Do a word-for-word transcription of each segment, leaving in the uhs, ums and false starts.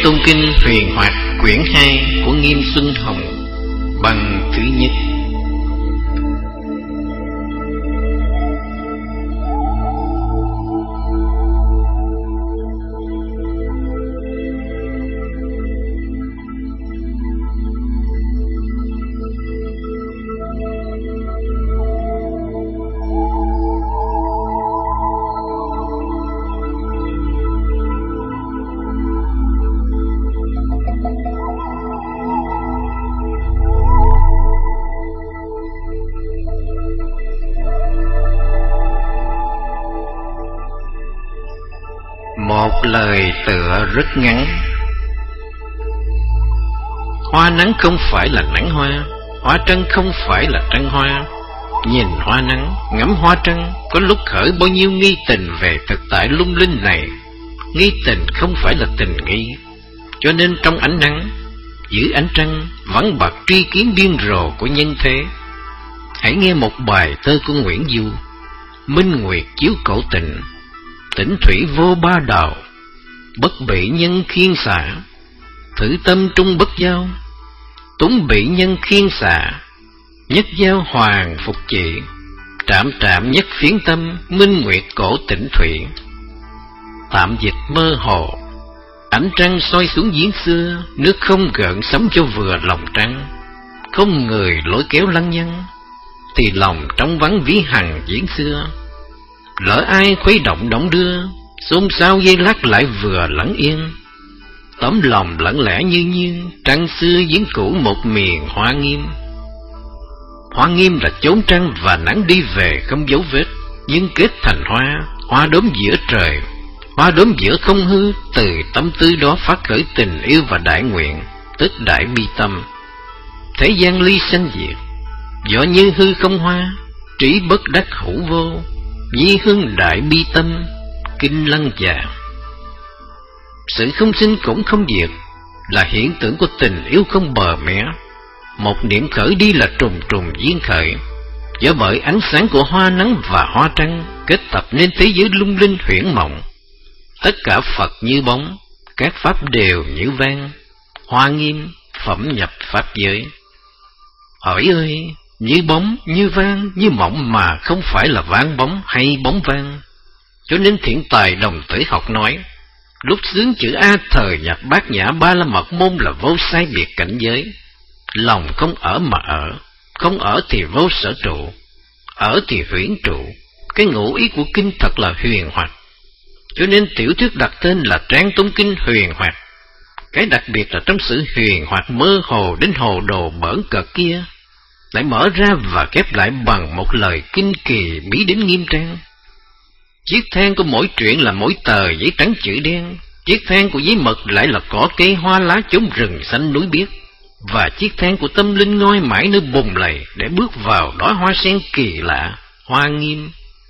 Tôn Kinh Huyền Hoạt quyển hai của Nghiêm Xuân Hồng, băng thứ nhất. Một lời tựa rất ngắn. Hoa nắng không phải là nắng hoa, hoa trăng không phải là trăng hoa. Nhìn hoa nắng, ngắm hoa trăng, có lúc khởi bao nhiêu nghi tình về thực tại lung linh này. Nghi tình không phải là tình nghi, cho nên trong ánh nắng, giữa ánh trăng, vắng bạc tri kiến điên rồ của nhân thế. Hãy nghe một bài thơ của Nguyễn Du: Minh nguyệt chiếu cổ tình, tỉnh thủy vô ba đào, bất bị nhân khiên xạ, thử tâm trung bất giao. Túng bị nhân khiên xạ, nhất giao hoàng phục trị, trạm trạm nhất phiến tâm, minh nguyệt cổ tỉnh thủy. Tạm dịch mơ hồ, ánh trăng soi xuống giếng xưa, nước không gợn sóng cho vừa lòng trăng. Không người lối kéo lăng nhăng, thì lòng trong vắng ví hằng giếng xưa. Lỡ ai khuấy động động đưa, xôn xao dây lát lại vừa lặng yên. Tấm lòng lặng lẽ như nhiên, trăng xưa giếng cũ một miền Hoa Nghiêm. Hoa Nghiêm là chốn trăng và nắng đi về không dấu vết, nhưng kết thành hoa, hoa đốm giữa trời. Hoa đốm giữa không hư, từ tâm tư đó phát khởi tình yêu và đại nguyện, tức đại bi tâm. Thế gian ly sanh diệt, do như hư không hoa, trí bất đắc hữu vô, nhi hương đại bi tâm, kinh lăng già. Sự không sinh cũng không diệt là hiện tượng của tình yêu không bờ mé. Một niệm khởi đi là trùng trùng duyên khởi, do bởi ánh sáng của hoa nắng và hoa trăng kết tập nên thế giới lung linh huyễn mộng. Tất cả Phật như bóng, các pháp đều như vang, Hoa Nghiêm phẩm nhập pháp giới. Hỏi ơi, như bóng, như vang, như mộng mà không phải là vang bóng hay bóng vang. Cho nên thiện tài đồng tử học nói, lúc xướng chữ A thời nhập bát nhã ba la mật môn là vô sai biệt cảnh giới. Lòng không ở mà ở, không ở thì vô sở trụ, ở thì huyễn trụ. Cái ngụ ý của kinh thật là huyền hoặc, cho nên tiểu thuyết đặt tên là Trang Tôn Kinh Huyền Hoặc. Cái đặc biệt là trong sự huyền hoặc mơ hồ đến hồ đồ bỡn cợt kia, lại mở ra và kép lại bằng một lời kinh kỳ bí đến nghiêm trang. Chiếc than của mỗi truyện là mỗi tờ giấy trắng chữ đen, chiếc than của giấy mực lại là cỏ cây hoa lá chốn rừng xanh núi biếc, và chiếc than của tâm linh ngoi mãi nơi bùn lầy để bước vào đóa hoa sen kỳ lạ, Hoa Nghiêm.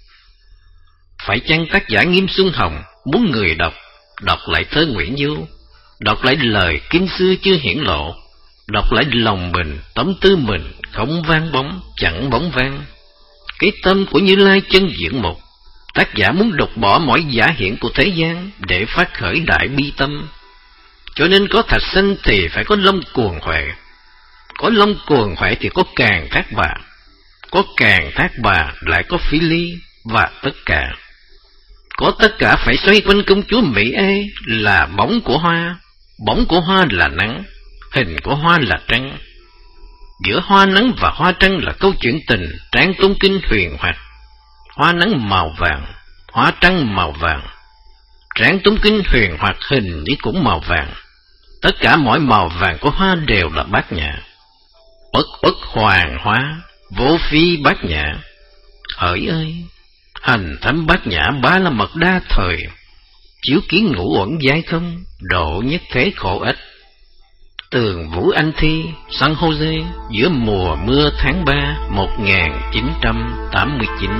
Phải chăng tác giả Nghiêm Xuân Hồng muốn người đọc đọc lại thơ Nguyễn Du, đọc lại lời kinh xưa chưa hiển lộ, đọc lại lòng mình, tâm tư mình, không vang bóng, chẳng bóng vang. Cái tâm của Như Lai chân diện mục, tác giả muốn đục bỏ mọi giả hiện của thế gian để phát khởi đại bi tâm. Cho nên có thạch xanh thì phải có long cuồng huệ, có long cuồng huệ thì có càng thác bà, có càng thác bà lại có phi ly, và tất cả. Có tất cả phải xoay quanh công chúa Mỹ Ê là bóng của hoa, bóng của hoa là nắng, hình của hoa là trăng. Giữa hoa nắng và hoa trăng là câu chuyện tình Trang Tôn Kinh Huyền Hoặc. Hoa nắng màu vàng, hoa trăng màu vàng. Trang Tôn Kinh Huyền Hoặc hình như cũng màu vàng. Tất cả mọi màu vàng của hoa đều là bát nhã. Bất bất hoàng hóa, vô phi bát nhã. Hỡi ơi, hành thấm bát nhã ba la mật đa thời, chiếu kiến ngũ uẩn giai không, độ nhất thế khổ ích. Tường Vũ Anh Thi, San Jose, giữa mùa mưa tháng ba một nghìn chín trăm tám mươi chín.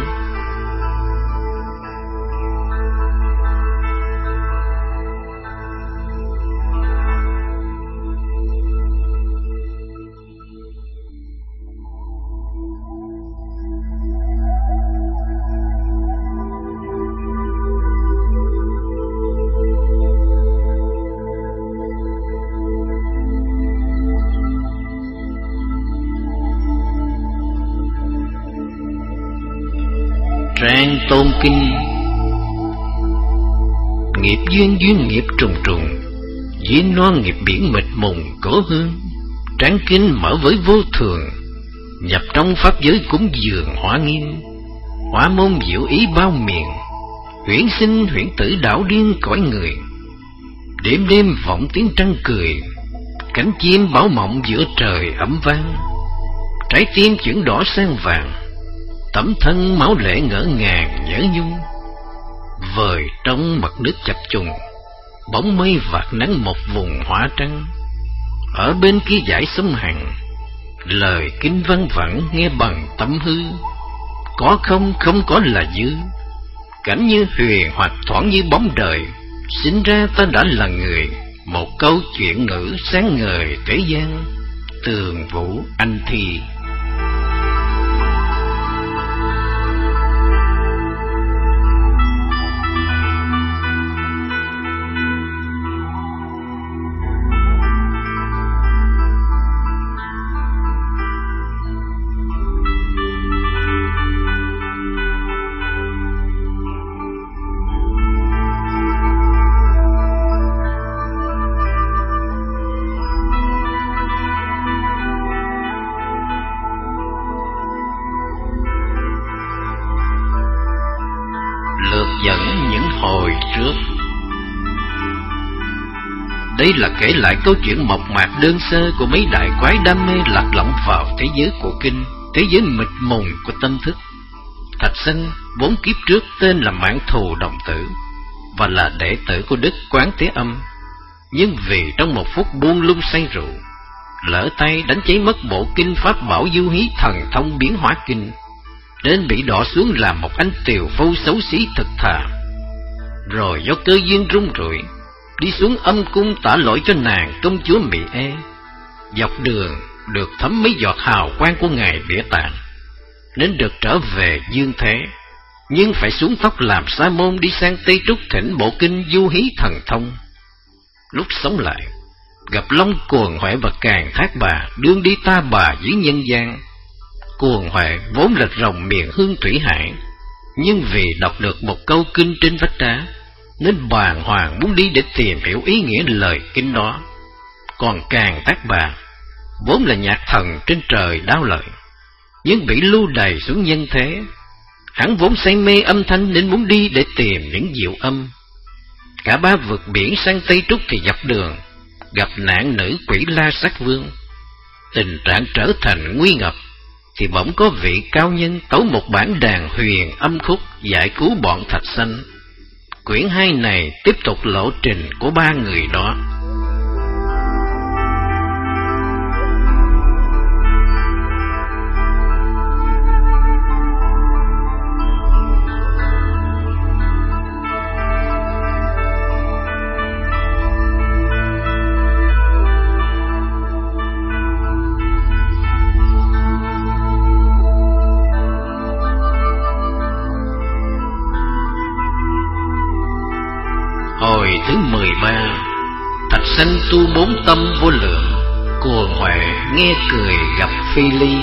Sang tôn kinh. Nghiệp duyên duyên nghiệp trùng trùng, duyên non nghiệp biển mịt mùng cố hương. Tráng kinh mở với vô thường, nhập trong pháp giới cúng dường hóa nghiêm. Hóa môn diệu ý bao miền, huyễn sinh huyễn tử đảo điên cõi người. Đêm đêm vọng tiếng trăng cười, cánh chim báo mộng giữa trời ấm vang. Trái tim chuyển đỏ sang vàng, tấm thân máu lệ ngỡ ngàng nhớ nhung. Vời trong mặt nước chập trùng, bóng mây vạt nắng một vùng hỏa trăng. Ở bên kia dải sông Hằng, lời kinh văng vẳng nghe bằng tâm hư. Có không không có là dư, cảnh như huyền hoặc thoảng như bóng đời. Sinh ra ta đã là người, một câu chuyện ngữ sáng ngời thế gian. Tường Vũ Anh Thi. Dẫn những hồi trước. Đây là kể lại câu chuyện mộc mạc đơn sơ của mấy đại quái đam mê lạc lõng vào thế giới của kinh, thế giới mịt mùng của tâm thức. Thạch Sanh vốn kiếp trước tên là Mãn Thù Đồng Tử và là đệ tử của Đức Quán Thế Âm, nhưng vì trong một phút buông lung say rượu, lỡ tay đánh cháy mất bộ kinh pháp bảo Du Hí Thần Thông Biến Hóa Kinh, nên bị đọa xuống làm một anh tiều phu xấu xí thực thà. Rồi do cơ duyên rung rủi, đi xuống âm cung tả lỗi cho nàng công chúa Mỹ E. Dọc đường được thấm mấy giọt hào quang của ngài Địa Tạng, nên được trở về dương thế, nhưng phải xuống tóc làm sa môn đi sang Tây Trúc thỉnh bộ kinh Du Hí Thần Thông. Lúc sống lại, gặp Long Cuồng Huệ và Càn Thác Bà đương đi ta bà dưới nhân gian. Cuồng Huệ vốn là rồng miền hương thủy hải, nhưng vì đọc được một câu kinh trên vách đá, nên bàng hoàng muốn đi để tìm hiểu ý nghĩa lời kinh đó. Còn Càn Thác Bà vốn là nhạc thần trên trời đao lợi, nhưng bị lưu đày xuống nhân thế. Hắn vốn say mê âm thanh nên muốn đi để tìm những diệu âm. Cả ba vượt biển sang Tây Trúc thì dọc đường gặp nạn nữ quỷ La Sát Vương. Tình trạng trở thành nguy ngập, thì bỗng có vị cao nhân tấu một bản đàn huyền âm khúc giải cứu bọn Thạch Sanh. Quyển hai này tiếp tục lộ trình của ba người đó. Hồi thứ mười ba. Thạch Sanh tu bốn tâm vô lượng, Cuồng Huệ nghe cười gặp Phi Ly.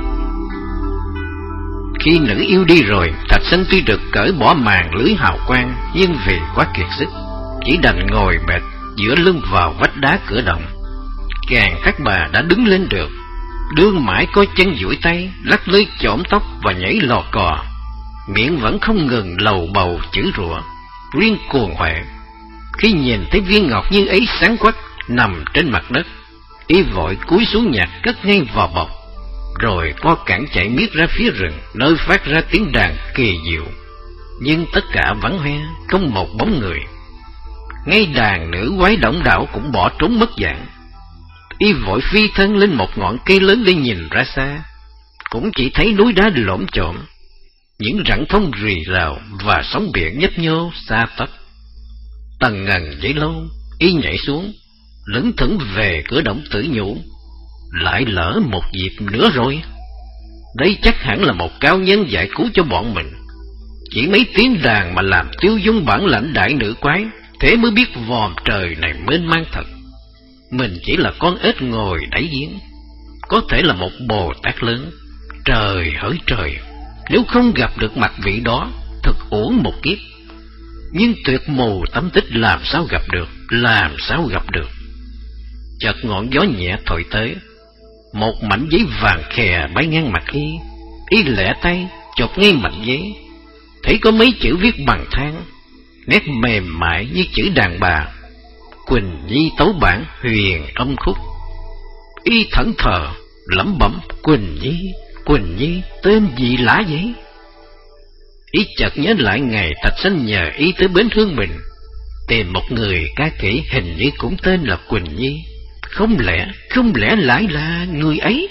Khi nữ yêu đi rồi, Thạch Sanh tuy được cởi bỏ màn lưới hào quang, nhưng vì quá kiệt sức, chỉ đành ngồi bệt giữa lưng vào vách đá cửa động. Càn Thác Bà đã đứng lên được, đương mãi có chân duỗi tay, lắc lưới chổm tóc và nhảy lò cò, miệng vẫn không ngừng lầu bầu chửi rủa. Riêng Cuồng Huệ, khi nhìn thấy viên ngọc như ấy sáng quắc nằm trên mặt đất, y vội cúi xuống nhặt cất ngay vào bọc, rồi co cẳng chạy miết ra phía rừng, nơi phát ra tiếng đàn kỳ diệu. Nhưng tất cả vắng hoe, không một bóng người. Ngay đàn nữ quái động đạo cũng bỏ trốn mất dạng. Y vội phi thân lên một ngọn cây lớn để nhìn ra xa, cũng chỉ thấy núi đá lổm chổm, những rặng thông rì rào và sóng biển nhấp nhô xa tấp. Tần ngần giấy lâu, y nhảy xuống, lững thững về cửa động tự nhủ, lại lỡ một dịp nữa rồi. Đây chắc hẳn là một cao nhân giải cứu cho bọn mình. Chỉ mấy tiếng đàn mà làm tiêu dung bản lãnh đại nữ quái, thế mới biết vòm trời này mênh mang thật. Mình chỉ là con ếch ngồi đáy giếng, có thể là một Bồ Tát lớn. Trời hỡi trời, nếu không gặp được mặt vị đó, thực uổng một kiếp. Nhưng tuyệt mù tâm tích làm sao gặp được, làm sao gặp được. Chợt ngọn gió nhẹ thổi tới, một mảnh giấy vàng khè bay ngang mặt y. Y lẹ tay chộp ngay mảnh giấy, thấy có mấy chữ viết bằng than, nét mềm mại như chữ đàn bà: Quỳnh Nhi tấu bản huyền âm khúc. Y thẫn thờ lẩm bẩm: Quỳnh Nhi, Quỳnh Nhi, tên gì lạ vậy? Y chợt nhớ lại ngày Thạch Sanh nhờ y tới bến Hương Bình tìm một người ca kỹ hình như cũng tên là Quỳnh Nhi. Không lẽ, không lẽ lại là người ấy?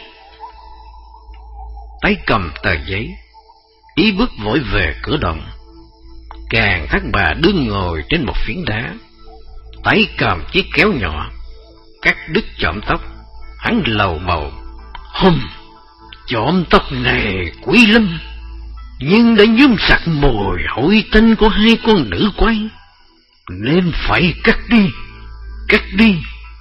Tay cầm tờ giấy, Y bước vội về cửa động. Càng Thác Bà đứng ngồi trên một phiến đá, tay cầm chiếc kéo nhỏ cắt đứt chõm tóc. Hắn lầu bầu: Hùm, chõm tóc này quý lắm, nhưng đã nhuốm sặc mùi hôi tanh của hai con nữ quái, nên phải cắt đi, cắt đi.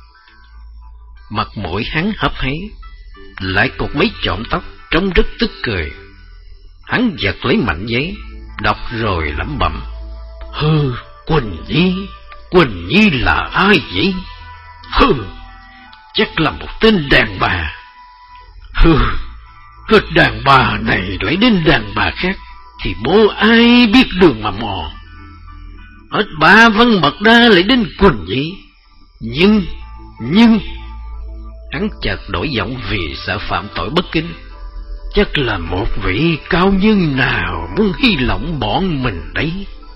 Mặt mũi hắn hấp háy, lại cột mấy chõm tóc trông rất tức cười. Hắn giật lấy mảnh giấy, đọc rồi lẩm bẩm: Hừ, Quỳnh Nhi, Quỳnh Nhi là ai vậy? Hừ, chắc là một tên đàn bà. Hừ, hết đàn bà này lại đến đàn bà khác, thì bố ai biết đường mà mò. Hết ba Văn Mật Đa lại đến Quỳnh Nhi. Nhưng, nhưng... Hắn chợt đổi giọng vì sợ phạm tội bất kính. Chắc là một vị cao nhân nào muốn hy lộng bọn mình đấy.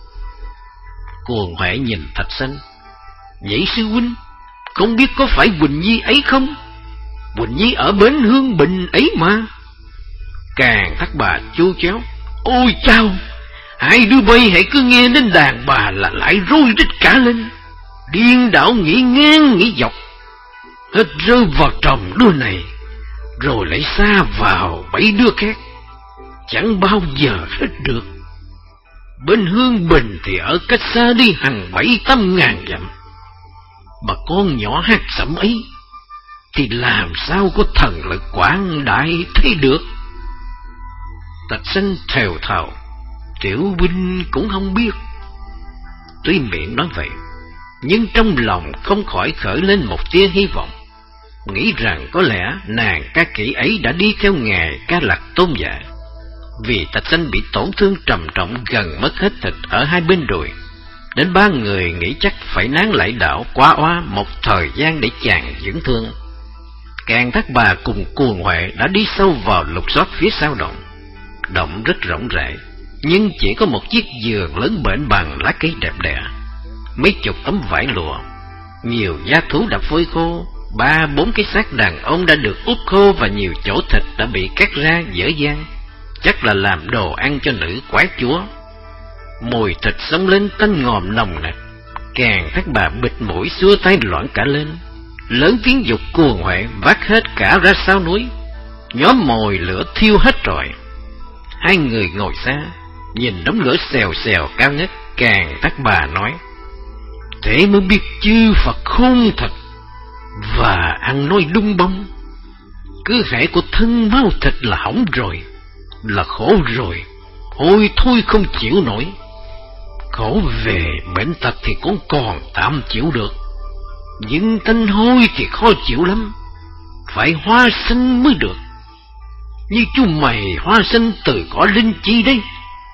Cuồng Huệ nhìn Thạch Sanh: Vậy sư huynh, không biết có phải Quỳnh Nhi ấy không? Quỳnh Nhi ở bến Hương Bình ấy mà. Càng Thác Bà chu chéo: Ôi chao, hai đứa bay hãy cứ nghe đến đàn bà là lại rối rít cả lên, điên đảo nghĩ ngang nghĩ dọc, hết rơi vào tròng đứa này, rồi lại xa vào bảy đứa khác, chẳng bao giờ hết được. Bên Hương Bình thì ở cách xa đi hàng bảy tám ngàn dặm, mà con nhỏ hát sẩm ấy thì làm sao có thần lực quảng đại thế được. Thạch Sanh thều thào: Tiểu huynh cũng không biết. Tuy miệng nói vậy, nhưng trong lòng không khỏi khởi lên một tia hy vọng, nghĩ rằng có lẽ nàng ca kỹ ấy đã đi theo ngài Ca Lạc Tôn giả. Vì Thạch Sanh bị tổn thương trầm trọng, gần mất hết thịt ở hai bên đùi, đến ba người nghĩ chắc phải nán lại đảo Quá Oa một thời gian để chàng dưỡng thương. Càng Thác Bà cùng Cuồng Huệ đã đi sâu vào lục soát phía sau động. Động rất rộng rãi, nhưng chỉ có một chiếc giường lớn bện bằng lá cây đẹp đẽ, mấy chục tấm vải lụa, nhiều da thú đã phơi khô, ba bốn cái xác đàn ông đã được úp khô, và nhiều chỗ thịt đã bị cắt ra dở dang, chắc là làm đồ ăn cho nữ quái chúa. Mùi thịt xông lên tanh ngòm nồng nặc. Càng Thác Bà bịt mũi xua tay loạn cả lên, lớn tiếng dục Cuồng Huệ vác hết cả ra sau núi. Nhóm mồi lửa thiêu hết rồi. Hai người ngồi xa nhìn đống lửa xèo xèo cao ngất. Càng Thác Bà nói: Thế mới biết chư Phật khôn thật, và ăn nói đung bông. Cứ hễ của thân máu thịt là hỏng rồi, là khổ rồi, ôi thôi không chịu nổi. Khổ về bệnh tật thì cũng còn tạm chịu được, nhưng tanh hôi thì khó chịu lắm, phải hoa sinh mới được. Như chú mày hoa sinh từ cỏ linh chi đấy.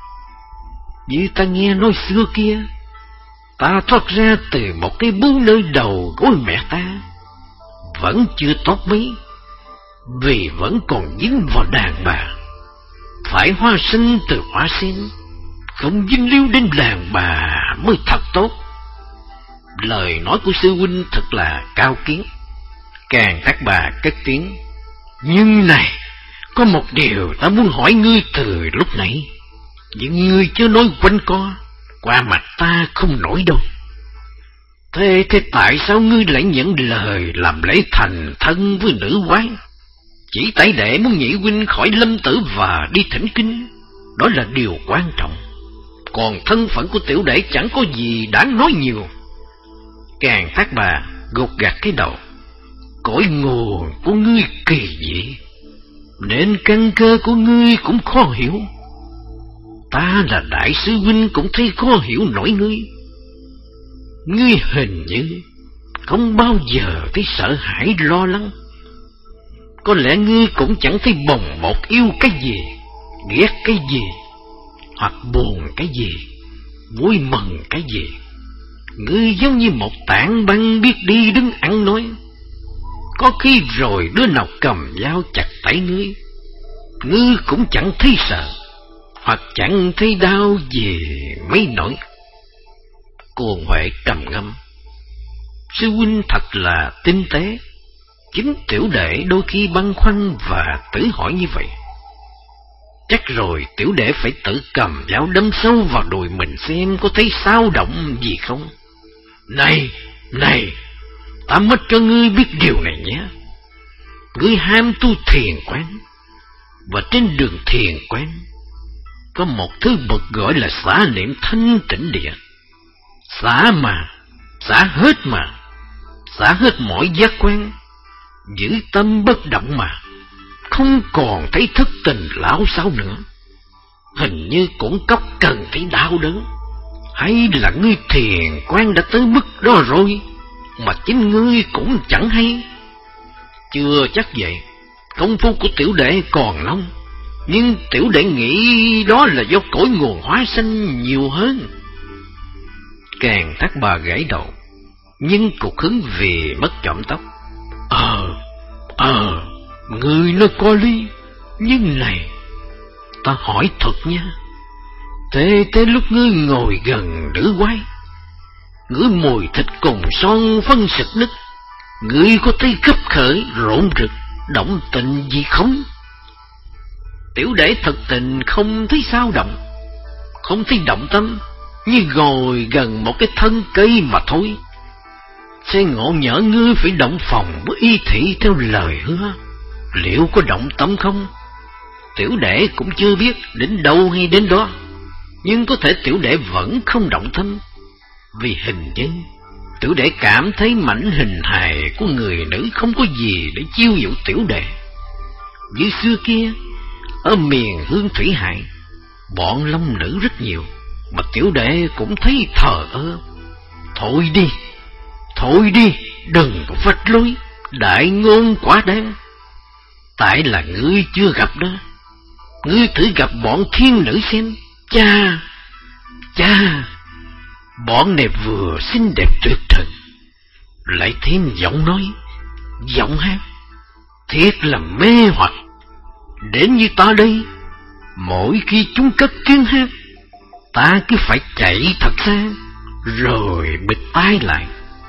Như ta nghe nói xưa kia, ta thoát ra từ một cái bú nơi đầu gối mẹ ta, vẫn chưa tốt mấy, vì vẫn còn dính vào đàn bà. Phải hoa sinh từ hoa sen, không dính líu đến đàn bà mới thật tốt. Lời nói của sư huynh thật là cao kiến. Càng Thác Bà cất tiếng: Nhưng này, có một điều ta muốn hỏi ngươi từ lúc nãy, nhưng ngươi chưa nói quanh co, qua mặt ta không nổi đâu. Thế thế tại sao ngươi lại nhận lời làm lễ thành thân với nữ quái? Chỉ tại đệ muốn nhị huynh khỏi lâm tử và đi thỉnh kinh, đó là điều quan trọng. Còn thân phận của tiểu đệ chẳng có gì đáng nói nhiều. Càng Thác Bà gục gặt cái đầu: Cõi nguồn của ngươi kỳ dị, nên căn cơ của ngươi cũng khó hiểu. Ta là đại sư huynh cũng thấy khó hiểu nổi ngươi. Ngươi hình như không bao giờ thấy sợ hãi lo lắng. Có lẽ ngươi cũng chẳng thấy bồng bột yêu cái gì, ghét cái gì, hoặc buồn cái gì, vui mừng cái gì. Ngươi giống như một tảng băng biết đi đứng ăn nói. Có khi rồi đứa nào cầm dao chặt tay ngươi, ngươi cũng chẳng thấy sợ, hoặc chẳng thấy đau gì mấy nỗi. Cô Huệ trầm ngâm. Sư huynh thật là tinh tế. Chính tiểu đệ đôi khi băn khoăn và tự hỏi như vậy. Chắc rồi tiểu đệ phải tự cầm dao đâm sâu vào đùi mình xem có thấy xao động gì không. Này, này, ta mất cho ngươi biết điều này nhé. Ngươi ham tu thiền quán, và trên đường thiền quán có một thứ bậc gọi là xả niệm thanh tịnh địa. Xả mà, xả hết mà, xả hết mọi giác quan, giữ tâm bất động mà, không còn thấy thức tình lão sao nữa. Hình như cũng cốc cần thấy đau đớn. Hay là ngươi thiền quan đã tới mức đó rồi mà chính ngươi cũng chẳng hay? Chưa chắc vậy. Công phu của tiểu đệ còn nông, nhưng tiểu đệ nghĩ đó là do cội nguồn hóa sanh nhiều hơn. Càng Thác Bà gãy đầu, nhưng cục hứng vì mất chõm tóc. Ờ, ờ, ngươi nói có lý. Nhưng này, ta hỏi thật nha. Thế thế lúc ngươi ngồi gần nữ quái, ngửi mùi thịt cùng son phân sực nứt, ngươi có thấy khấp khởi, rộn rực, động tình gì không? Tiểu đệ thật tình không thấy sao động, không thấy động tâm, như ngồi gần một cái thân cây mà thôi. Sẽ ngộ nhỡ ngươi phải động phòng với y thị theo lời hứa, liệu có động tâm không? Tiểu đệ cũng chưa biết đến đâu hay đến đó, nhưng có thể tiểu đệ vẫn không động tâm, vì hình như tiểu đệ cảm thấy mảnh hình hài của người nữ không có gì để chiêu dụ tiểu đệ. Như xưa kia, ở miền Hương Thủy Hải, bọn long nữ rất nhiều, mà tiểu đệ cũng thấy thờ ơ. Thôi đi, thôi đi, đừng có phách lối, đại ngôn quá đáng. Tại là ngươi chưa gặp đó. Ngươi thử gặp bọn thiên nữ xem. Cha, cha, bọn này vừa xinh đẹp tuyệt trần, lại thêm giọng nói, giọng hát, thiệt là mê hoặc. Đến như ta đây, mỗi khi chúng cất tiếng hát, ta cứ phải chạy thật xa, rồi bịt tai lại.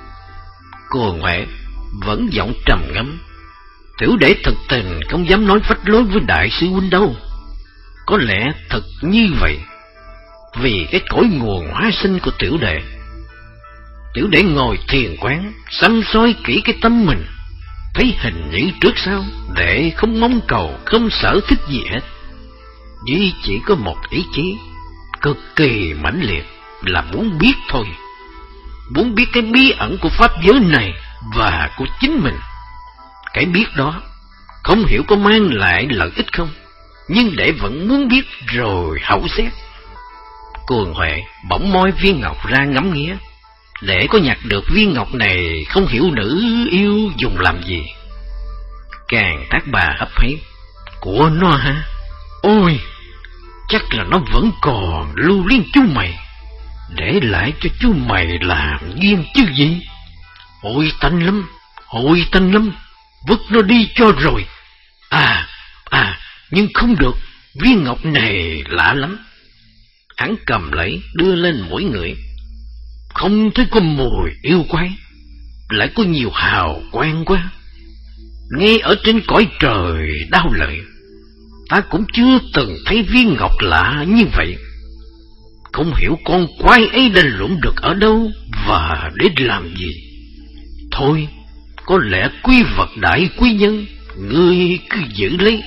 Cô Huệ vẫn giọng trầm ngâm. Tiểu đệ thật tình không dám nói phách lối với đại sư huynh đâu. Có lẽ thật như vậy, vì cái cội nguồn hóa sinh của tiểu đệ. Tiểu đệ ngồi thiền quán, săm soi kỹ cái tâm mình, thấy hình như trước sau, đệ không mong cầu, không sở thích gì hết, duy chỉ có một ý chí cực kỳ mãnh liệt là muốn biết thôi. Muốn biết cái bí ẩn của pháp giới này và của chính mình. Cái biết đó không hiểu có mang lại lợi ích không, nhưng đệ vẫn muốn biết rồi hậu xét. Cuồng Huệ bỗng moi viên ngọc ra ngắm nghía. Để có nhặt được viên ngọc này, không hiểu nữ yêu dùng làm gì. Càng Thác Bà hấp háy. Của nó hả? Ôi, chắc là nó vẫn còn lưu liên chú mày, để lại cho chú mày làm duyên chứ gì. Ôi tanh lắm, ôi tanh lắm, vứt nó đi cho rồi. À, à, nhưng không được, viên ngọc này lạ lắm. Hắn cầm lấy, đưa lên mỗi người. Không thấy có mùi yêu quái, lại có nhiều hào quang quá. Ngay ở trên cõi trời đau lợi, ta cũng chưa từng thấy viên ngọc lạ như vậy. Không hiểu con quái ấy đã lượm được ở đâu và để làm gì. Thôi, có lẽ quý vật đại quý nhân, ngươi cứ giữ lấy.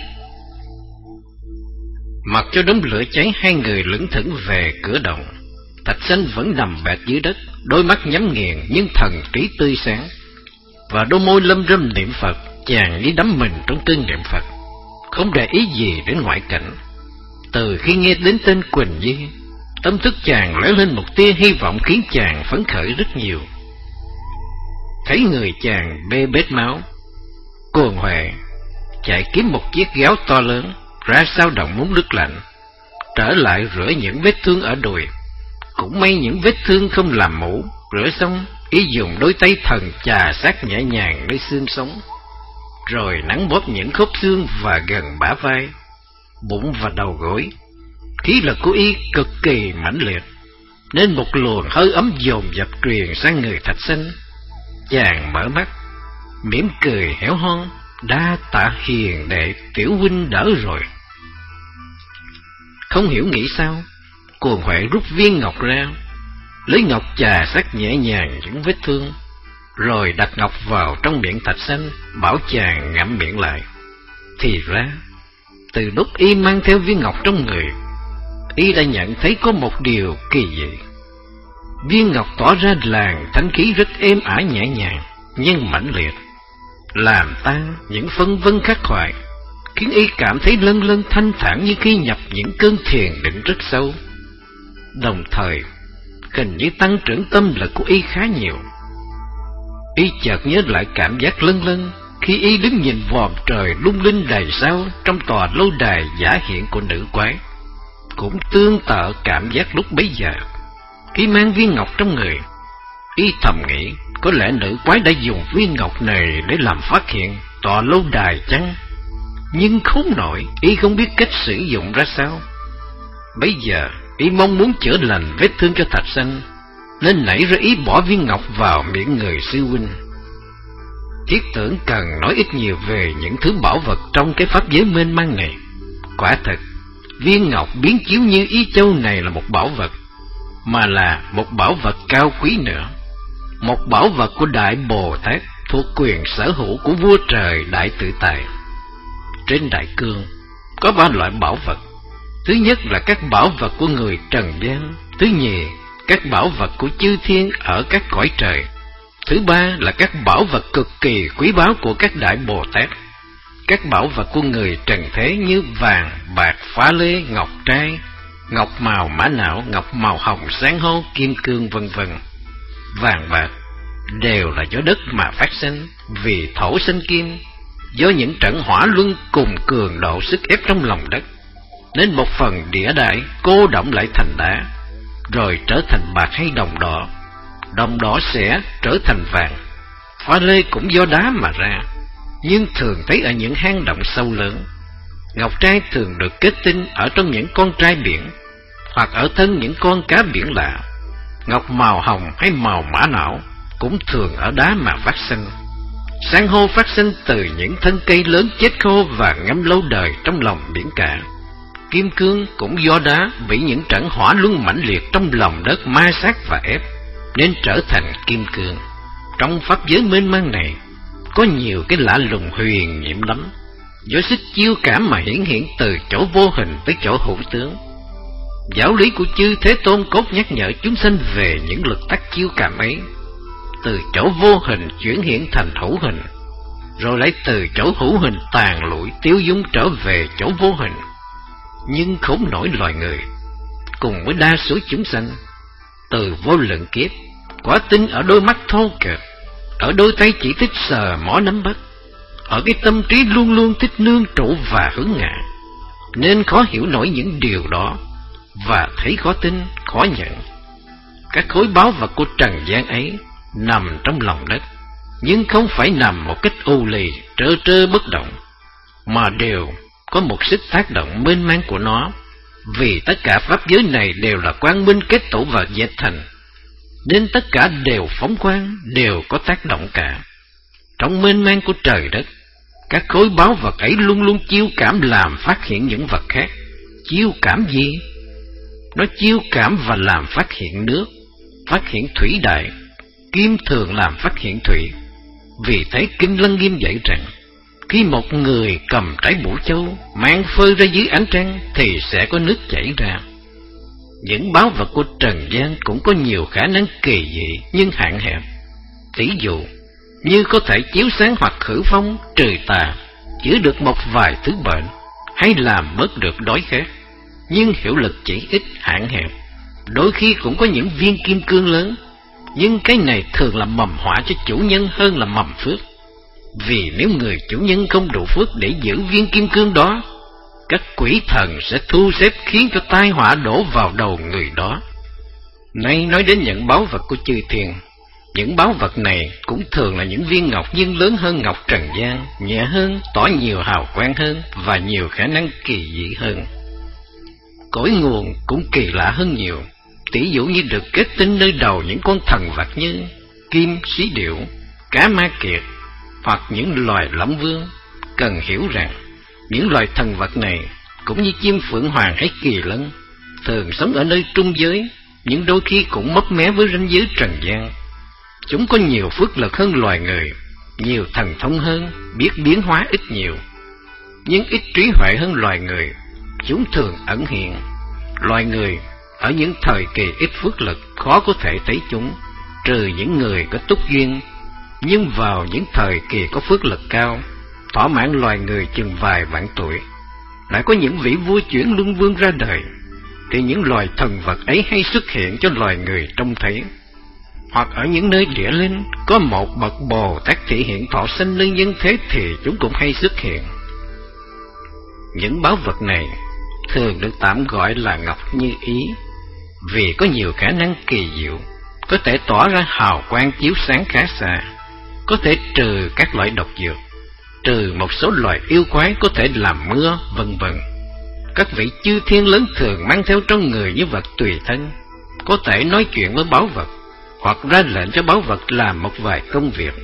Mặc cho đống lửa cháy, hai người lững thững về cửa động. Thạch Sanh vẫn nằm bệt dưới đất, đôi mắt nhắm nghiền nhưng thần trí tươi sáng, và đôi môi lâm râm niệm Phật. Chàng đi đắm mình trong cơn niệm Phật, không để ý gì đến ngoại cảnh. Từ khi nghe đến tên Quỳnh Nhi, tâm thức chàng lóe lên một tia hy vọng khiến chàng phấn khởi rất nhiều. Thấy người chàng bê bết máu, Cuồng Huệ chạy kiếm một chiếc gáo to lớn ra sau đồng muốn nước lạnh, trở lại rửa những vết thương ở đùi. Cũng may những vết thương không làm mủ. Rửa xong, y dùng đôi tay thần chà sát nhẹ nhàng nơi xương sống, rồi nắn bóp những khớp xương và gần bả vai, bụng và đầu gối. Khí lực của y cực kỳ mãnh liệt, nên một luồng hơi ấm dồn dập truyền sang người Thạch Sanh. Chàng mở mắt, mỉm cười héo hon: "Đa tạ hiền đệ, tiểu huynh đỡ rồi." Không hiểu nghĩ sao, Cuồng Huệ rút viên ngọc ra, lấy ngọc chà sát nhẹ nhàng những vết thương, rồi đặt ngọc vào trong miệng Thạch Sanh, bảo chàng ngậm miệng lại. Thì ra, từ lúc y mang theo viên ngọc trong người, y đã nhận thấy có một điều kỳ dị. Viên ngọc tỏa ra làn thanh khí rất êm ả nhẹ nhàng nhưng mãnh liệt, làm tan những phân vân khắc khoải, khiến y cảm thấy lân lân thanh thản như khi nhập những cơn thiền định rất sâu. Đồng thời, hình như tăng trưởng tâm lực của y khá nhiều. Y chợt nhớ lại cảm giác lân lân khi y đứng nhìn vòm trời lung linh đầy sao trong tòa lâu đài giả hiện của nữ quái. Cũng tương tự cảm giác lúc bấy giờ khi mang viên ngọc trong người. Y thầm nghĩ có lẽ nữ quái đã dùng viên ngọc này để làm phát hiện tòa lâu đài chăng? Nhưng khốn nổi, y không biết cách sử dụng ra sao. Bấy giờ y mong muốn chữa lành vết thương cho Thạch Sanh, nên nảy ra ý bỏ viên ngọc vào miệng người sư huynh. Thiết tưởng cần nói ít nhiều về những thứ bảo vật trong cái pháp giới mênh mang này. Quả thật, viên ngọc biến chiếu như ý châu này là một bảo vật, mà là một bảo vật cao quý nữa. Một bảo vật của Đại Bồ Tát, thuộc quyền sở hữu của vua trời Đại Tự Tại. Trên Đại Cương có ba loại bảo vật. Thứ nhất là các bảo vật của người trần gian. Thứ nhì, các bảo vật của chư thiên ở các cõi trời. Thứ ba là các bảo vật cực kỳ quý báu của các Đại Bồ Tát. Các bảo vật của người trần thế như vàng, bạc, pha lê, ngọc trai, ngọc màu mã não, ngọc màu hồng san hô, kim cương vân vân. Vàng bạc đều là do đất mà phát sinh, vì thổ sinh kim, do những trận hỏa luân cùng cường độ sức ép trong lòng đất, nên một phần địa đại cô động lại thành đá, rồi trở thành bạc hay đồng đỏ. Đồng đỏ sẽ trở thành vàng. Pha lê cũng do đá mà ra, nhưng thường thấy ở những hang động sâu lớn. Ngọc trai thường được kết tinh ở trong những con trai biển, hoặc ở thân những con cá biển lạ. Ngọc màu hồng hay màu mã não cũng thường ở đá mà phát sinh. San hô phát sinh từ những thân cây lớn chết khô và ngâm lâu đời trong lòng biển cả. Kim cương cũng do đá bị những trận hỏa luân mãnh liệt trong lòng đất ma sát và ép, nên trở thành kim cương. Trong pháp giới mênh mang này có nhiều cái lạ lùng huyền nhiệm lắm, do sức chiêu cảm mà hiển hiện từ chỗ vô hình tới chỗ hữu tướng. Giáo lý của chư Thế Tôn cốt nhắc nhở chúng sanh về những lực tác chiêu cảm ấy, từ chỗ vô hình chuyển hiện thành hữu hình, rồi lại từ chỗ hữu hình tàn lụi tiêu dung trở về chỗ vô hình. Nhưng khốn nổi loài người cùng với đa số chúng sanh, từ vô lượng kiếp quả tin ở đôi mắt thô kệch, ở đôi tay chỉ thích sờ mó nắm bắt, ở cái tâm trí luôn luôn thích nương trụ và hướng ngã, nên khó hiểu nổi những điều đó và thấy khó tin, khó nhận. Các khối báu vật của trần gian ấy nằm trong lòng đất, nhưng không phải nằm một cách u lì, trơ trơ bất động, mà đều có một sức tác động mênh mang của nó, vì tất cả pháp giới này đều là quang minh kết tổ và dệt thành, nên tất cả đều phóng quang, đều có tác động cả. Trong mênh mang của trời đất, các khối báu vật ấy luôn luôn chiêu cảm làm phát hiện những vật khác. Chiêu cảm gì? Nó chiêu cảm và làm phát hiện nước, phát hiện thủy đại. Kim thường làm phát hiện thủy. Vì thế Kinh Lăng Nghiêm dạy rằng, khi một người cầm trái bủ châu mang phơi ra dưới ánh trăng thì sẽ có nước chảy ra. Những báu vật của trần gian cũng có nhiều khả năng kỳ dị nhưng hạn hẹp. Tỷ dụ như có thể chiếu sáng hoặc khử phong, trừ tà, chữa được một vài thứ bệnh, hay làm bớt được đói khát. nhưng hiệu lực chỉ ít hạn hẹp. Đôi khi cũng có những viên kim cương lớn, nhưng cái này thường là mầm họa cho chủ nhân hơn là mầm phước. Vì nếu người chủ nhân không đủ phước để giữ viên kim cương đó, các quỷ thần sẽ thu xếp khiến cho tai họa đổ vào đầu người đó. Nay nói đến những báu vật của chư thiên, những báu vật này cũng thường là những viên ngọc nhưng lớn hơn ngọc trần gian, nhẹ hơn, tỏ nhiều hào quang hơn và nhiều khả năng kỳ dị hơn. Cội nguồn cũng kỳ lạ hơn nhiều, tỷ dụ như được kết tinh nơi đầu những con thần vật như kim, xí điệu, cá ma kiệt hoặc những loài long vương. Cần hiểu rằng những loài thần vật này cũng như chim phượng hoàng hay kỳ lân, thường sống ở nơi trung giới, nhưng đôi khi cũng mấp mé với ranh giới trần gian. Chúng có nhiều phước lực hơn loài người, nhiều thần thông hơn, biết biến hóa ít nhiều, nhưng ít trí huệ hơn loài người. Chúng thường ẩn hiện. Loài người ở những thời kỳ ít phước lực khó có thể thấy chúng, trừ những người có túc duyên. Nhưng vào những thời kỳ có phước lực cao, thỏa mãn loài người chừng vài vạn tuổi, lại có những vị vua chuyển luân vương ra đời, thì những loài thần vật ấy hay xuất hiện cho loài người trông thấy. Hoặc ở những nơi địa linh có một bậc Bồ Tát thể hiện thọ sanh nơi nhân thế thì chúng cũng hay xuất hiện. Những báu vật này thường được tạm gọi là ngọc như ý, vì có nhiều khả năng kỳ diệu, có thể tỏa ra hào quang chiếu sáng khá xa, có thể trừ các loại độc dược, trừ một số loài yêu quái, có thể làm mưa, vân vân. Các vị chư thiên lớn thường mang theo trong người như vật tùy thân, có thể nói chuyện với báu vật, hoặc ra lệnh cho báu vật làm một vài công việc.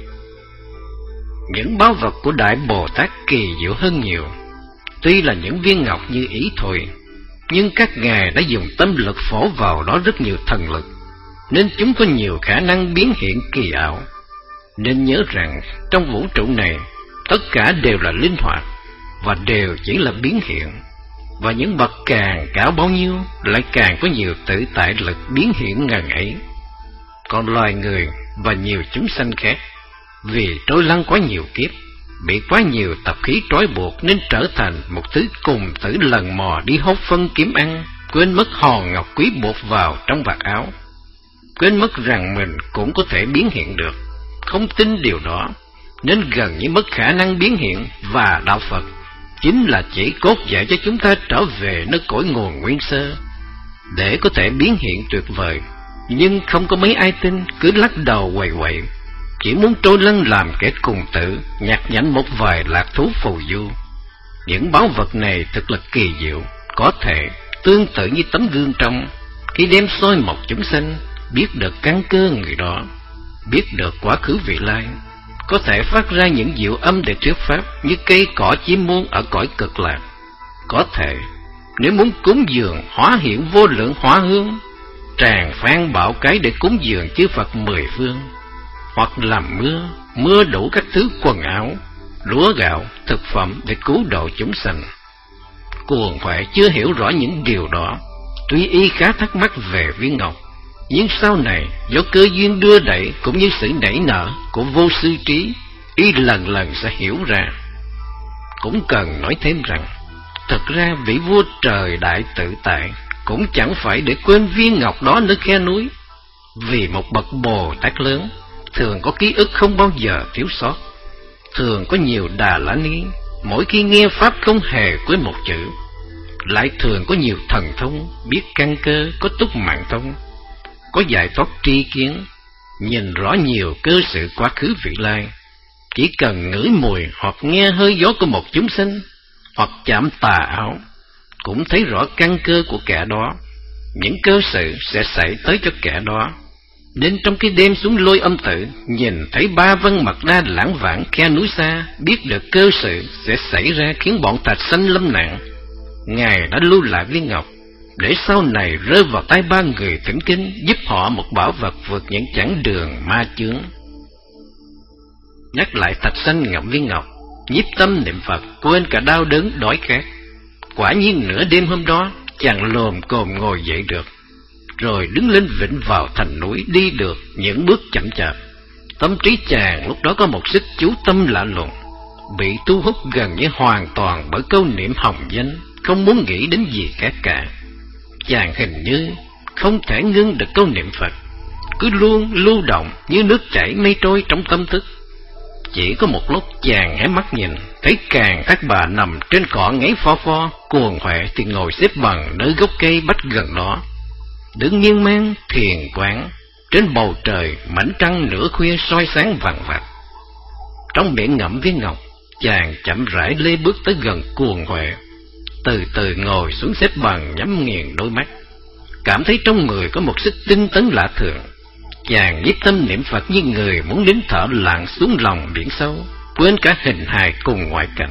Những báu vật của Đại Bồ Tát kỳ diệu hơn nhiều. Tuy là những viên ngọc như ý thôi, nhưng các ngài đã dùng tâm lực phổ vào đó rất nhiều thần lực, nên chúng có nhiều khả năng biến hiện kỳ ảo. Nên nhớ rằng trong vũ trụ này, tất cả đều là linh hoạt, và đều chỉ là biến hiện. Và những bậc càng cao bao nhiêu, lại càng có nhiều tự tại lực biến hiện ngần ấy. Còn loài người và nhiều chúng sanh khác, vì trôi lăn quá nhiều kiếp, bị quá nhiều tập khí trói buộc, nên trở thành một thứ cùng tử lần mò đi hốt phân kiếm ăn, quên mất hòn ngọc quý buộc vào trong vạt áo, quên mất rằng mình cũng có thể biến hiện được, không tin điều đó, nên gần như mất khả năng biến hiện. Và đạo Phật chính là chỉ cốt dạy cho chúng ta trở về nơi cội nguồn nguyên sơ, để có thể biến hiện tuyệt vời. Nhưng không có mấy ai tin, cứ lắc đầu quậy quậy, chỉ muốn trôi lăn làm kẻ cùng tử, nhặt nhạnh một vài lạc thú phù du. Những báu vật này thật là kỳ diệu, có thể tương tự như tấm gương trong, khi đem soi một chúng sanh, biết được căn cơ người đó, biết được quá khứ vị lai, có thể phát ra những diệu âm để thuyết pháp, như cây cỏ chim muôn ở cõi cực lạc. Có thể nếu muốn cúng dường, hóa hiện vô lượng hỏa hương, tràn phan bạo cái để cúng dường chư Phật mười phương, hoặc làm mưa, mưa đủ các thứ quần áo, lúa gạo, thực phẩm để cứu độ chúng sanh. Cuồng Huệ chưa hiểu rõ những điều đó, tuy y khá thắc mắc về viên ngọc, nhưng sau này do cơ duyên đưa đẩy cũng như sự nảy nở của vô sư trí, y lần lần sẽ hiểu ra. Cũng cần nói thêm rằng, thực ra vị vua trời đại tự tại cũng chẳng phải để quên viên ngọc đó nơi khe núi, vì một bậc Bồ Tát lớn thường có ký ức không bao giờ thiếu sót, thường có nhiều đà la ni, mỗi khi nghe pháp không hề quên một chữ, lại thường có nhiều thần thông, biết căn cơ, có túc mạng thông, có giải thoát tri kiến, nhìn rõ nhiều cơ sự quá khứ vị lai. Chỉ cần ngửi mùi hoặc nghe hơi gió của một chúng sinh, hoặc chạm tà áo, cũng thấy rõ căn cơ của kẻ đó, những cơ sự sẽ xảy tới cho kẻ đó. Nên trong cái đêm xuống Lôi Âm Tự, nhìn thấy ba vân mật đa lãng vãng khe núi xa, biết được cơ sự sẽ xảy ra khiến bọn Thạch Sanh lâm nạn, Ngài đã lưu lại viên ngọc, để sau này rơi vào tay ba người thỉnh kinh, giúp họ một bảo vật vượt những chặng đường ma chướng. Nhắc lại Thạch Sanh ngậm viên ngọc, nhiếp tâm niệm Phật, quên cả đau đớn đói khát. Quả nhiên nửa đêm hôm đó, chàng lồm cồm ngồi dậy được, rồi đứng lên vịnh vào thành núi, đi được những bước chậm chạp. Tâm trí chàng lúc đó có một sức chú tâm lạ lùng, bị thu hút gần như hoàn toàn bởi câu niệm hồng danh, không muốn nghĩ đến gì khác cả. Chàng hình như không thể ngưng được câu niệm Phật, cứ luôn lưu động như nước chảy mây trôi trong tâm thức. Chỉ có một lúc chàng hé mắt nhìn, thấy Càng các bà nằm trên cỏ ngáy pho pho, cuồng huệ thì ngồi xếp bằng nơi gốc cây bách gần đó, đứng nghiêng mang thiền quán. Trên bầu trời mảnh trăng nửa khuya soi sáng vàng vạch. Trong miệng ngậm viên ngọc, chàng chậm rãi lê bước tới gần cuồng huệ, từ từ ngồi xuống xếp bằng, nhắm nghiền đôi mắt, cảm thấy trong người có một sức tinh tấn lạ thường. Chàng nhiếp tâm niệm Phật như người muốn nín thở lặn xuống lòng biển sâu, quên cả hình hài cùng ngoại cảnh.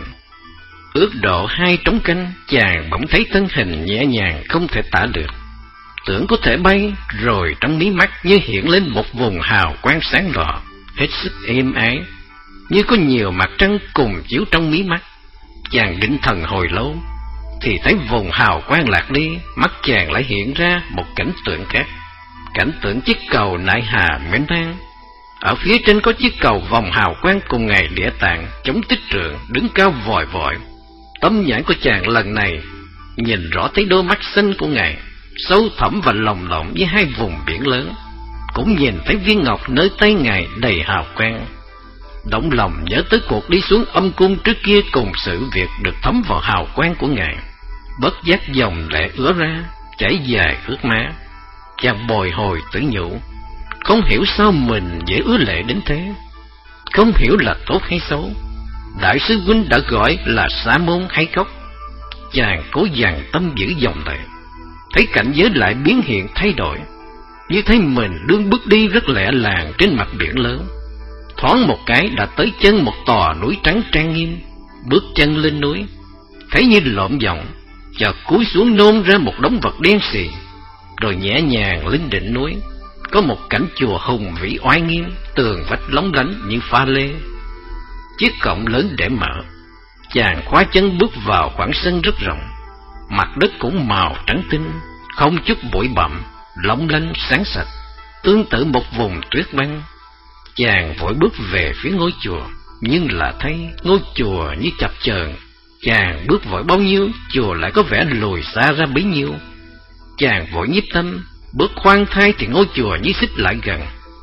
Ước độ hai trống canh, chàng bỗng thấy thân hình nhẹ nhàng không thể tả được, tưởng có thể bay, rồi trong mí mắt như hiện lên một vùng hào quang sáng rọ, hết sức êm ái, như có nhiều mặt trăng cùng chiếu trong mí mắt. Chàng định thần hồi lâu, thì thấy vùng hào quang lạc đi, mắt chàng lại hiện ra một cảnh tượng khác. Cảnh tượng chiếc cầu nại hà mênh mang, ở phía trên có chiếc cầu vòng hào quang cùng ngày Địa Tạng chống tích trượng đứng cao vòi vội. Tâm nhãn của chàng lần này nhìn rõ thấy đôi mắt xinh của ngài, sâu thẳm và lồng lộng với hai vùng biển lớn, cũng nhìn thấy viên ngọc nơi tay ngài đầy hào quang. Động lòng nhớ tới cuộc đi xuống âm cung trước kia cùng sự việc được thấm vào hào quang của ngài, bất giác dòng lệ ứa ra, chảy dài ướt má. Chàng bồi hồi tự nhủ, không hiểu sao mình dễ ứa lệ đến thế, không hiểu là tốt hay xấu, đại sư huynh đã gọi là xả môn hay khóc. Chàng cố dằn tâm giữ dòng lệ, thấy cảnh giới lại biến hiện thay đổi, như thấy mình đương bước đi rất lẹ làng trên mặt biển lớn. Thoáng một cái đã tới chân một tòa núi trắng trang nghiêm, bước chân lên núi, thấy như lộn vòng, chợt cúi xuống nôn ra một đống vật đen xì, rồi nhẹ nhàng lên đỉnh núi, có một cảnh chùa hùng vĩ oai nghiêm, tường vách lóng lánh như pha lê. Chiếc cổng lớn để mở, chàng khóa chân bước vào khoảng sân rất rộng, mặt đất cũng màu trắng tinh, không chút bụi bặm, long lanh sáng sạch, tương tự một vùng tuyết băng. Chàng vội bước về phía ngôi chùa, nhưng là thấy ngôi chùa như chập chờn. Chàng bước vội bao nhiêu, chùa lại có vẻ lùi xa ra bấy nhiêu. Chàng vội nhiếp tâm, bước khoan thai thì ngôi chùa như xích lại gần.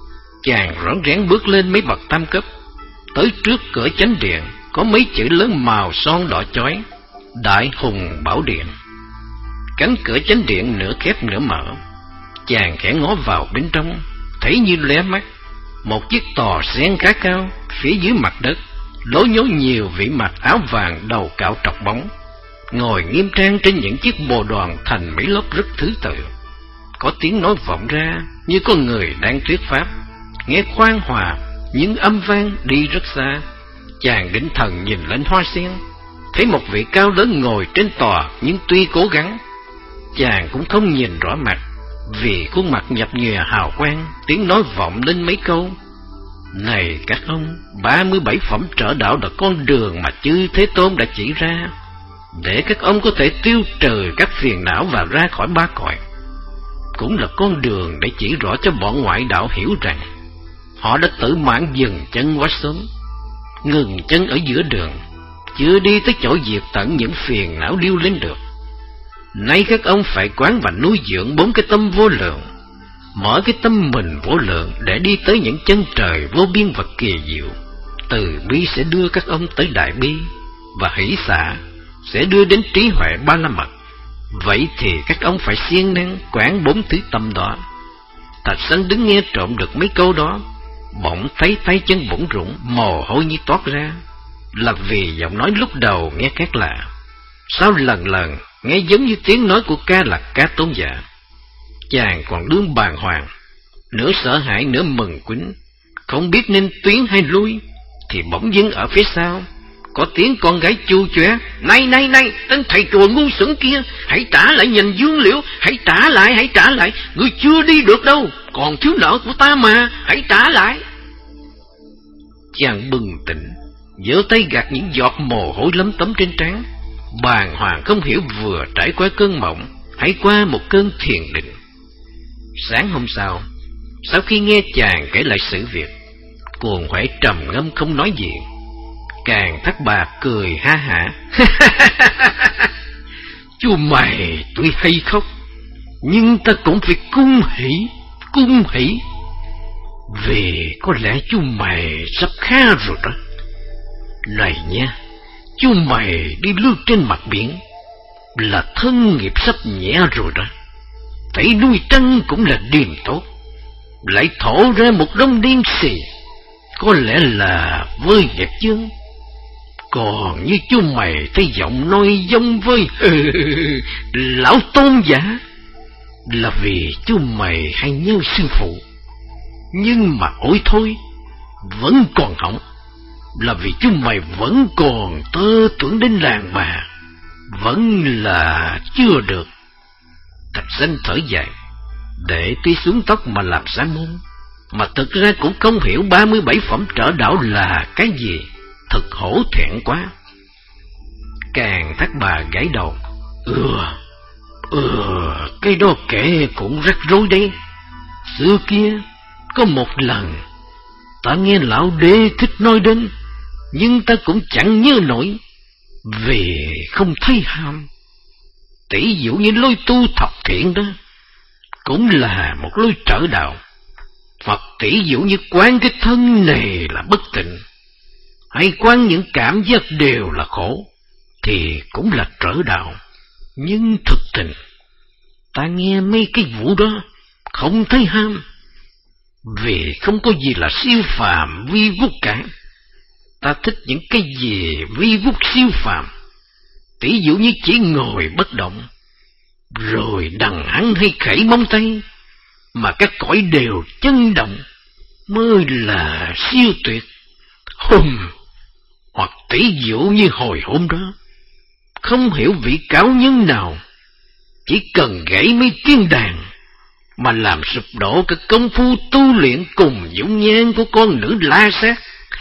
Chàng rón rén bước lên mấy bậc tam cấp, tới trước cửa chánh điện có mấy chữ lớn màu son đỏ chói: Đại Hùng Bảo Điện. Cánh cửa chánh điện nửa khép nửa mở. Chàng khẽ ngó vào bên trong, thấy như lóe mắt một chiếc tòa sen khá cao, phía dưới mặt đất lố nhố nhiều vị mặc áo vàng đầu cạo trọc bóng, ngồi nghiêm trang trên những chiếc bồ đoàn thành mấy lớp rất thứ tự. Có tiếng nói vọng ra như có người đang thuyết pháp, nghe khoan hòa nhưng âm vang đi rất xa. Chàng định thần nhìn lên hoa sen, thấy một vị cao lớn ngồi trên tòa, nhưng tuy cố gắng, chàng cũng không nhìn rõ mặt, vì khuôn mặt nhập nhòe hào quang. Tiếng nói vọng lên mấy câu: Này các ông, ba mươi bảy phẩm trở đạo là con đường mà chư Thế Tôn đã chỉ ra, để các ông có thể tiêu trừ các phiền não và ra khỏi ba cõi. Cũng là con đường để chỉ rõ cho bọn ngoại đạo hiểu rằng họ đã tự mãn dừng chân quá sớm, ngừng chân ở giữa đường, chưa đi tới chỗ diệt tận những phiền não điêu lên được. Nay các ông phải quán và nuôi dưỡng bốn cái tâm vô lượng, mở cái tâm mình vô lượng để đi tới những chân trời vô biên và kỳ diệu. Từ bi sẽ đưa các ông tới đại bi, và hỷ xả sẽ đưa đến trí huệ ba la mật. Vậy thì các ông phải siêng năng quán bốn thứ tâm đó. Thạch Sanh đứng nghe trộm được mấy câu đó, bỗng thấy tay chân bủn rủn, mồ hôi như toát ra, là vì giọng nói lúc đầu nghe khác lạ, sau lần lần nghe giống như tiếng nói của Ca Lạt Ca Tôn giả. Chàng còn đương bàng hoàng, nửa sợ hãi nửa mừng quýnh, không biết nên tiến hay lui, thì bỗng dưng ở phía sau có tiếng con gái chu choé: Này này này, tên thầy chùa ngu xuẩn kia, hãy trả lại nhành dương liễu, hãy trả lại, hãy trả lại, ngươi chưa đi được đâu, còn thiếu nợ của ta mà, hãy trả lại. Chàng bừng tỉnh, giơ tay gạt những giọt mồ hôi lấm tấm trên trán, bàng hoàng không hiểu vừa trải qua cơn mộng hay qua một cơn thiền định. Sáng hôm sau, sau khi nghe chàng kể lại sự việc, Cuồng Huệ trầm ngâm không nói gì. Càng Thác Bạt cười ha hả: Chú mày tuy hay khóc, nhưng ta cũng phải cung hỉ, cung hỉ. Vì có lẽ chú mày sắp khá rồi đó. Này nha, chú mày đi lướt trên mặt biển là thân nghiệp sắp nhẹ rồi đó. Tẩy nuôi trăng cũng là điềm tốt, lại thổ ra một đống đen xì, có lẽ là vơi nghiệp chương. Còn như chú mày thấy giọng nói giống với lão tôn giả, là vì chú mày hay nhớ sư phụ. Nhưng mà ôi thôi, vẫn còn hỏng, là vì chú mày vẫn còn tơ tưởng đến làng bà, vẫn là chưa được. Thạch Sanh thở dài, để tuy xuống tóc mà làm sa môn, mà thực ra cũng không hiểu ba mươi bảy phẩm trở đạo là cái gì, thật hổ thẹn quá. Càng Thác Bà gãi đầu, Ừ, ừ, cái đó kể cũng rắc rối đấy. Xưa kia, có một lần, ta nghe lão đế thích nói đến, nhưng ta cũng chẳng nhớ nổi, vì không thấy ham. Tỷ dụ như lối tu thập thiện đó, cũng là một lối trở đạo. Hoặc tỷ dụ như quán cái thân này là bất tịnh, hay quán những cảm giác đều là khổ, thì cũng là trở đạo. Nhưng thực tình, ta nghe mấy cái vụ đó, không thấy ham, vì không có gì là siêu phàm vi vút cả. Ta thích những cái gì vi vút siêu phàm, tỷ dụ như chỉ ngồi bất động, rồi đằng hắn hay khẩy móng tay, mà các cõi đều chấn động, mới là siêu tuyệt. Hùng, hoặc tỷ dụ như hồi hôm đó, không hiểu vị cao nhân nào, chỉ cần gãy mấy tiếng đàn, mà làm sụp đổ cái công phu tu luyện cùng dũng nhan của con nữ La Sát.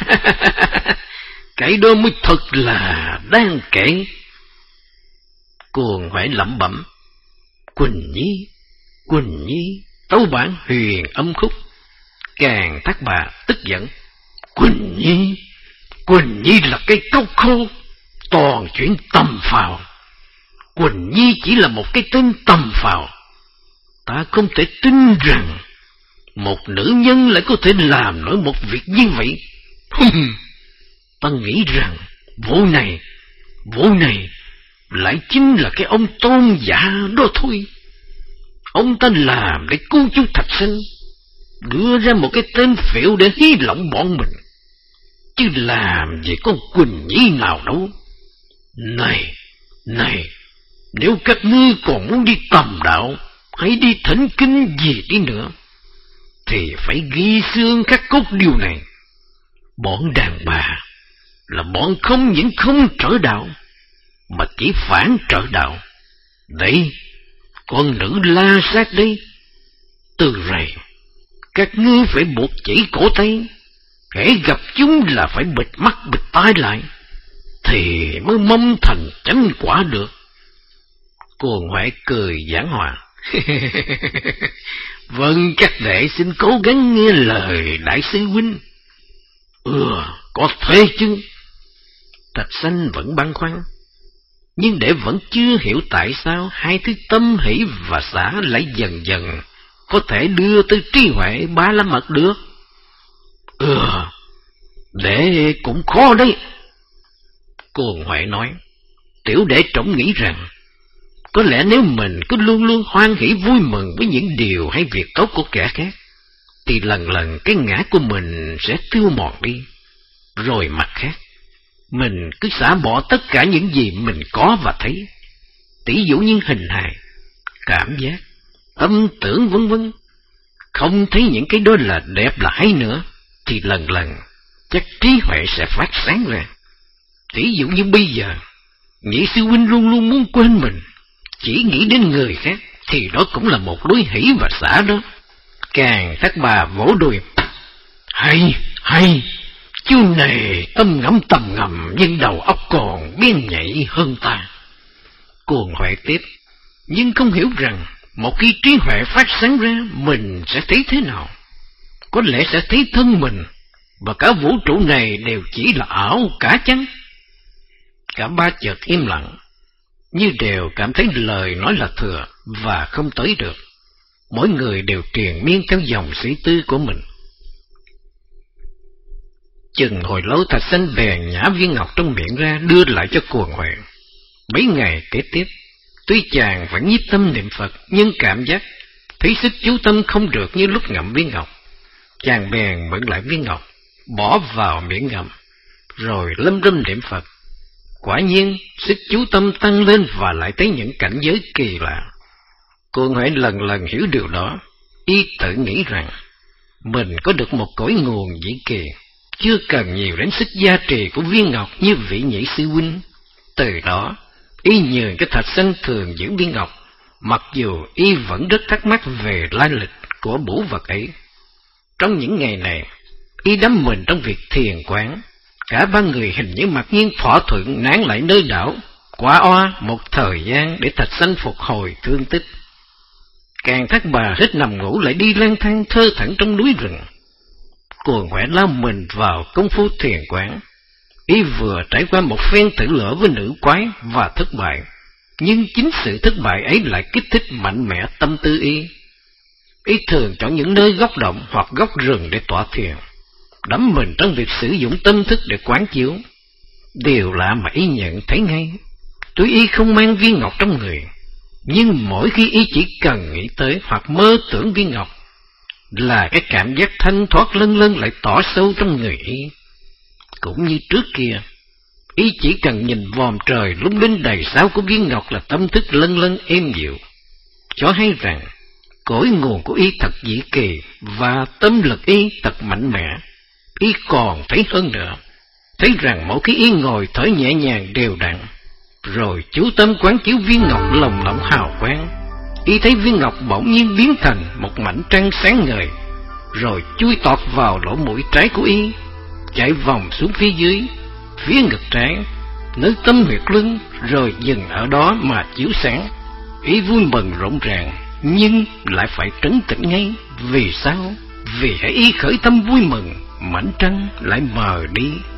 Cái đó mới thật là đáng kể. Cuồng Huệ lẩm bẩm, Quỳnh Nhi, Quỳnh Nhi, tấu bản huyền âm khúc. Càng Thác Bà tức giận, Quỳnh Nhi, Quỳnh Nhi là cái cốc khô, toàn chuyện tầm phào. Quỳnh Nhi chỉ là một cái tên tầm phào. Ta không thể tin rằng một nữ nhân lại có thể làm nổi một việc như vậy. Ta nghĩ rằng vụ này, vụ này lại chính là cái ông tôn giả đó thôi. Ông ta làm để cứu chú Thạch Sanh, đưa ra một cái tên phễu để hí lộng bọn mình, chứ làm gì có Quỳnh Nhi nào đâu. Này, này, nếu các ngươi còn muốn đi tầm đạo, hãy đi thỉnh kinh gì đi nữa, thì phải ghi xương khắc cốt điều này. Bọn đàn bà là bọn không những không trở đạo, mà chỉ phản trở đạo. Đấy, con nữ La Sát đấy, từ rày các ngươi phải buộc chỉ cổ tay, hễ gặp chúng là phải bịt mắt bịt tai lại, thì mới mong thành chánh quả được. Cuồng Huệ cười giảng hòa, vâng, các đệ xin cố gắng nghe lời đại sư huynh. Ừ, có thế chứ. Thạch Sanh vẫn băn khoăn, nhưng để vẫn chưa hiểu tại sao hai thứ tâm hỷ và xả lại dần dần có thể đưa tới trí huệ ba la mật được. Ừ, để cũng khó đấy. Cuồng Huệ nói, tiểu đệ trông nghĩ rằng, có lẽ nếu mình cứ luôn luôn hoan hỷ vui mừng với những điều hay việc tốt của kẻ khác, thì lần lần cái ngã của mình sẽ tiêu mòn đi. Rồi mặt khác, mình cứ xả bỏ tất cả những gì mình có và thấy, tỷ dụ như hình hài, cảm giác, tâm tưởng vân vân, không thấy những cái đó là đẹp là hay nữa, thì lần lần chắc trí huệ sẽ phát sáng ra. Tỷ dụ như bây giờ, Nhị sư huynh luôn luôn muốn quên mình, chỉ nghĩ đến người khác, thì đó cũng là một lối hỷ và xả đó. Càng Thác Bà vỗ đùi, hay, hay, chú này tâm ngẫm tầm ngầm, nhưng đầu óc còn biên nhạy hơn ta. Cuồng Huệ tiếp, nhưng không hiểu rằng, một khi trí huệ phát sáng ra, mình sẽ thấy thế nào? Có lẽ sẽ thấy thân mình, và cả vũ trụ này đều chỉ là ảo cả chăng? Cả ba chợt im lặng. như đều cảm thấy lời nói là thừa và không tới được. Mỗi người đều triền miên theo dòng suy tư của mình. Chừng hồi lâu Thạch Sanh bèn nhả viên ngọc trong miệng ra đưa lại cho Cuồng Huệ. Mấy ngày kế tiếp, tuy chàng vẫn nhiếp tâm niệm Phật, nhưng cảm giác thấy sức chú tâm không được như lúc ngậm viên ngọc. Chàng bèn mượn lại viên ngọc, bỏ vào miệng ngậm, rồi lâm râm niệm Phật. Quả nhiên, sức chú tâm tăng lên và lại thấy những cảnh giới kỳ lạ. Cuồng Huệ lần lần hiểu điều đó, y tự nghĩ rằng mình có được một cõi nguồn dĩ kỳ, chưa cần nhiều đến sức gia trì của viên ngọc như vị nhị sư huynh. Từ đó, y nhường cái Thạch Sanh thường giữ viên ngọc, mặc dù y vẫn rất thắc mắc về lai lịch của báu vật ấy. Trong những ngày này, y đắm mình trong việc thiền quán. Cả ba người hình như mặc nhiên thỏa thuận nán lại nơi đảo, quả oa một thời gian để Thạch Sanh phục hồi thương tích. Càng thác bà hết nằm ngủ lại đi lang thang thơ thẩn trong núi rừng. Cuồng Huệ lao mình vào công phu thiền quán. Y vừa trải qua một phen thử lửa với nữ quái và thất bại, nhưng chính sự thất bại ấy lại kích thích mạnh mẽ tâm tư y. Y thường chọn những nơi góc động hoặc góc rừng để tọa thiền, đắm mình trong việc sử dụng tâm thức để quán chiếu. Điều lạ mà y nhận thấy ngay, tuy y không mang viên ngọc trong người, nhưng mỗi khi y chỉ cần nghĩ tới hoặc mơ tưởng viên ngọc, là cái cảm giác thanh thoát lân lân lại tỏ sâu trong người y. Cũng như trước kia, y chỉ cần nhìn vòm trời lung linh đầy sao của viên ngọc là tâm thức lân lân êm dịu, cho hay rằng cội nguồn của y thật dĩ kỳ và tâm lực y thật mạnh mẽ. Y còn thấy hơn nữa, thấy rằng mỗi khi y ngồi thở nhẹ nhàng đều đặn, rồi chú tâm quán chiếu viên ngọc lồng lộng hào quang, y thấy viên ngọc bỗng nhiên biến thành một mảnh trăng sáng ngời, rồi chui tọt vào lỗ mũi trái của y, chạy vòng xuống phía dưới, phía ngực trái, nơi tâm huyệt lưng, rồi dừng ở đó mà chiếu sáng. Y vui mừng rộn ràng, nhưng lại phải trấn tĩnh ngay. Vì sao? Vì hãy y khởi tâm vui mừng, mảnh trăng lại mờ đi.